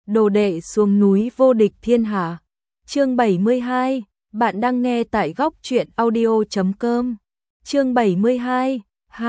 Đồ đệ xuống núi vô địch thiên hạ. Chương 72, bạn đang nghe tại góc truyện audio.com. Chương 72,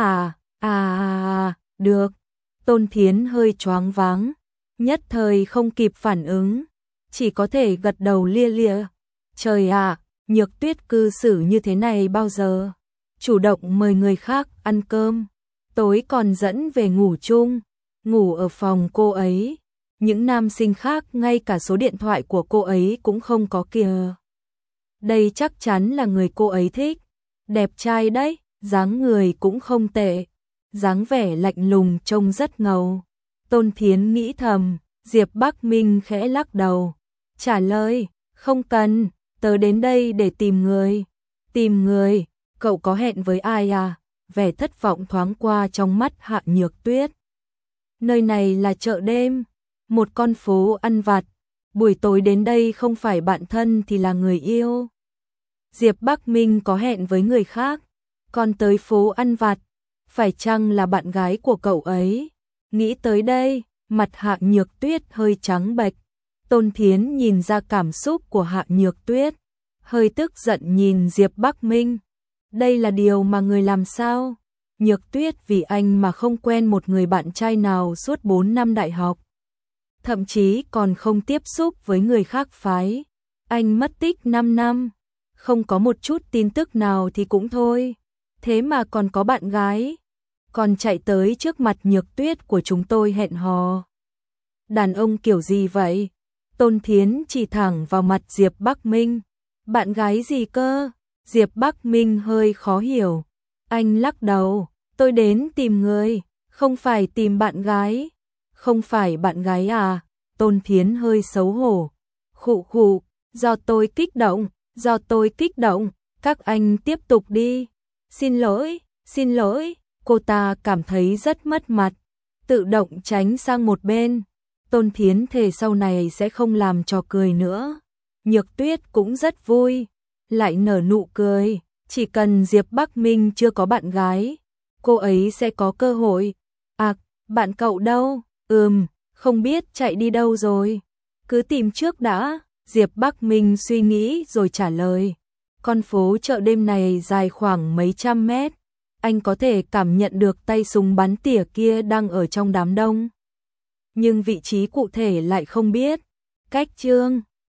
được. Tôn Thiến hơi choáng váng, nhất thời không kịp phản ứng, chỉ có thể gật đầu lia lịa. Trời ạ, Nhược Tuyết cư xử như thế này bao giờ? Chủ động mời người khác ăn cơm, tối còn dẫn về ngủ chung, ngủ ở phòng cô ấy. Những nam sinh khác ngay cả số điện thoại của cô ấy cũng không có kìa. Đây chắc chắn là người cô ấy thích. Đẹp trai đấy, dáng người cũng không tệ, dáng vẻ lạnh lùng trông rất ngầu. Tôn Thiến nghĩ thầm. Diệp Bắc Minh khẽ lắc đầu, trả lời, không cần, tớ đến đây để tìm người. Tìm người? Cậu có hẹn với ai à? Vẻ thất vọng thoáng qua trong mắt Hạ Nhược Tuyết. Nơi này là chợ đêm, một con phố ăn vặt, buổi tối đến đây không phải bạn thân thì là người yêu. Diệp Bắc Minh có hẹn với người khác, còn tới phố ăn vặt, phải chăng là bạn gái của cậu ấy? Nghĩ tới đây, mặt Hạ Nhược Tuyết hơi trắng bệch. Tôn Thiến nhìn ra cảm xúc của Hạ Nhược Tuyết, hơi tức giận nhìn Diệp Bắc Minh. Đây là điều mà người làm sao? Nhược Tuyết vì anh mà không quen một người bạn trai nào suốt 4 năm đại học. Thậm chí còn không tiếp xúc với người khác phái. Anh mất tích 5 năm, không có một chút tin tức nào thì cũng thôi. Thế mà còn có bạn gái, còn chạy tới trước mặt Nhược Tuyết của chúng tôi hẹn hò. Đàn ông kiểu gì vậy? Tôn Thiến chỉ thẳng vào mặt Diệp Bắc Minh. Bạn gái gì cơ? Diệp Bắc Minh hơi khó hiểu. Anh lắc đầu, tôi đến tìm người, không phải tìm bạn gái. Không phải bạn gái à? Tôn Thiến hơi xấu hổ. Khụ khụ, do tôi kích động, các anh tiếp tục đi. Xin lỗi, cô ta cảm thấy rất mất mặt, tự động tránh sang một bên. Tôn Thiến thề sau này sẽ không làm trò cười nữa. Nhược Tuyết cũng rất vui, lại nở nụ cười, chỉ cần Diệp Bắc Minh chưa có bạn gái, cô ấy sẽ có cơ hội. À, bạn cậu đâu? Không biết chạy đi đâu rồi. Cứ tìm trước đã. Diệp Bắc Minh suy nghĩ rồi trả lời. Con phố chợ đêm này dài khoảng mấy trăm mét. Anh có thể cảm nhận được tay súng bắn tỉa kia đang ở trong đám đông. Nhưng vị trí cụ thể lại không biết. Cách Chương